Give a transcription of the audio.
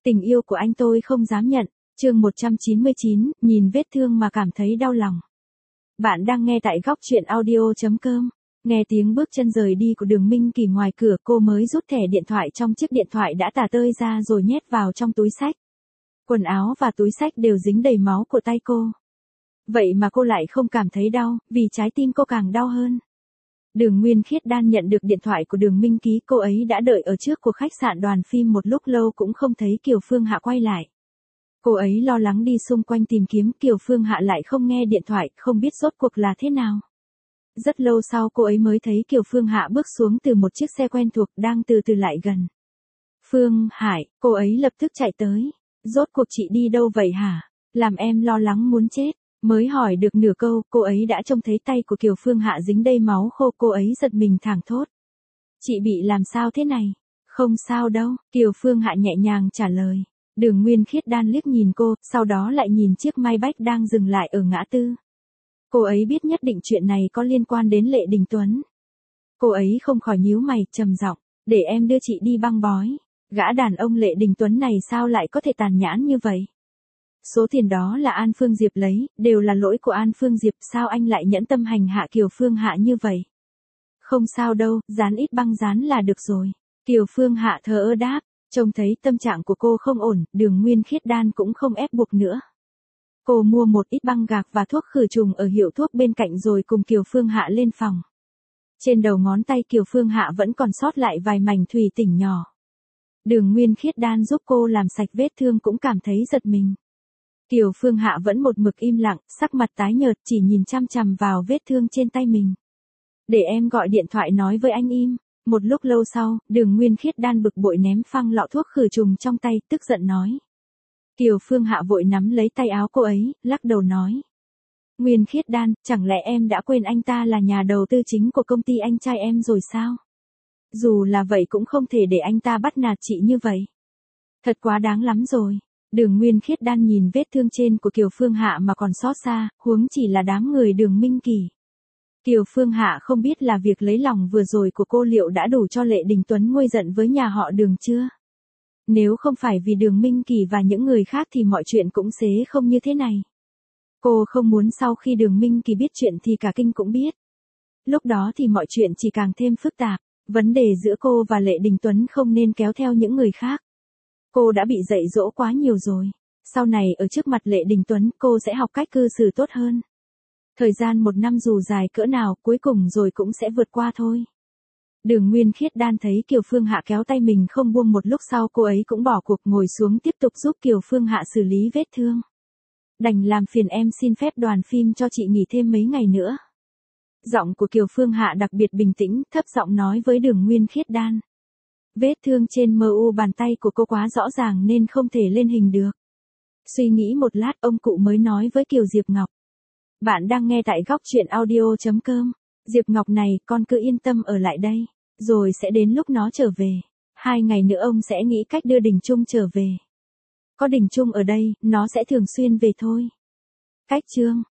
Tình yêu của anh tôi không dám nhận. Chương 199, nhìn vết thương mà cảm thấy đau lòng. Bạn đang nghe tại góc truyện audio.com. Nghe tiếng bước chân rời đi của Đường Minh Kỳ ngoài cửa, cô mới rút thẻ điện thoại trong chiếc điện thoại đã tả tơi ra rồi nhét vào trong túi xách. Quần áo và túi xách đều dính đầy máu của tay cô. Vậy mà cô lại không cảm thấy đau, vì trái tim cô càng đau hơn. Đường Nguyên Khiết Đan nhận được điện thoại của Đường Minh Ký, cô ấy đã đợi ở trước của khách sạn Đoàn Phim một lúc lâu cũng không thấy Kiều Phương Hạ quay lại. Cô ấy lo lắng đi xung quanh tìm kiếm, Kiều Phương Hạ lại không nghe điện thoại, không biết rốt cuộc là thế nào. Rất lâu sau cô ấy mới thấy Kiều Phương Hạ bước xuống từ một chiếc xe quen thuộc đang từ từ lại gần. Phương Hải, cô ấy lập tức chạy tới. Rốt cuộc chị đi đâu vậy hả? Làm em lo lắng muốn chết. Mới hỏi được nửa câu, cô ấy đã trông thấy tay của Kiều Phương Hạ dính đầy máu khô, cô ấy giật mình thảng thốt. Chị bị làm sao thế này? Không sao đâu, Kiều Phương Hạ nhẹ nhàng trả lời. Đường Nguyên Khiết Đan liếc nhìn cô, sau đó lại nhìn chiếc Maybach đang dừng lại ở ngã tư. Cô ấy biết nhất định chuyện này có liên quan đến Lệ Đình Tuấn. Cô ấy không khỏi nhíu mày, trầm giọng, để em đưa chị đi băng bó. Gã đàn ông Lệ Đình Tuấn này sao lại có thể tàn nhẫn như vậy? Số tiền đó là An Phương Diệp lấy, đều là lỗi của An Phương Diệp, sao anh lại nhẫn tâm hành hạ Kiều Phương Hạ như vậy? Không sao đâu, dán ít băng dán là được rồi. Kiều Phương Hạ thờ ơ đáp, trông thấy tâm trạng của cô không ổn, Đường Nguyên Khiết Đan cũng không ép buộc nữa. Cô mua một ít băng gạc và thuốc khử trùng ở hiệu thuốc bên cạnh rồi cùng Kiều Phương Hạ lên phòng. Trên đầu ngón tay Kiều Phương Hạ vẫn còn sót lại vài mảnh thủy tinh nhỏ. Đường Nguyên Khiết Đan giúp cô làm sạch vết thương cũng cảm thấy giật mình. Kiều Phương Hạ vẫn một mực im lặng, sắc mặt tái nhợt, chỉ nhìn chăm chằm vào vết thương trên tay mình. Để em gọi điện thoại nói với anh im. Một lúc lâu sau, Đường Nguyên Khiết Đan bực bội ném phăng lọ thuốc khử trùng trong tay, tức giận nói. Kiều Phương Hạ vội nắm lấy tay áo cô ấy, lắc đầu nói. Nguyên Khiết Đan, chẳng lẽ em đã quên anh ta là nhà đầu tư chính của công ty anh trai em rồi sao? Dù là vậy cũng không thể để anh ta bắt nạt chị như vậy. Thật quá đáng lắm rồi. Đường Nguyên Khiết Đan nhìn vết thương trên của Kiều Phương Hạ mà còn xót xa, huống chỉ là đám người Đường Minh Kỳ. Kiều Phương Hạ không biết là việc lấy lòng vừa rồi của cô liệu đã đủ cho Lệ Đình Tuấn nguôi giận với nhà họ Đường chưa? Nếu không phải vì Đường Minh Kỳ và những người khác thì mọi chuyện cũng sẽ không như thế này. Cô không muốn sau khi Đường Minh Kỳ biết chuyện thì cả kinh cũng biết. Lúc đó thì mọi chuyện chỉ càng thêm phức tạp, vấn đề giữa cô và Lệ Đình Tuấn không nên kéo theo những người khác. Cô đã bị dạy dỗ quá nhiều rồi. Sau này ở trước mặt Lệ Đình Tuấn cô sẽ học cách cư xử tốt hơn. Thời gian một năm dù dài cỡ nào cuối cùng rồi cũng sẽ vượt qua thôi. Đường Nguyên Khiết Đan thấy Kiều Phương Hạ kéo tay mình không buông, một lúc sau cô ấy cũng bỏ cuộc ngồi xuống tiếp tục giúp Kiều Phương Hạ xử lý vết thương. Đành làm phiền em xin phép Đoàn Phim cho chị nghỉ thêm mấy ngày nữa. Giọng của Kiều Phương Hạ đặc biệt bình tĩnh, thấp giọng nói với Đường Nguyên Khiết Đan. Vết thương trên mu bàn tay của cô quá rõ ràng nên không thể lên hình được. Suy nghĩ một lát ông cụ mới nói với Kiều Diệp Ngọc. Bạn đang nghe tại góc truyện audio.com. Diệp Ngọc này, con cứ yên tâm ở lại đây. Rồi sẽ đến lúc nó trở về. 2 ngày nữa ông sẽ nghĩ cách đưa Đình Trung trở về. Có Đình Trung ở đây, nó sẽ thường xuyên về thôi. Cách chương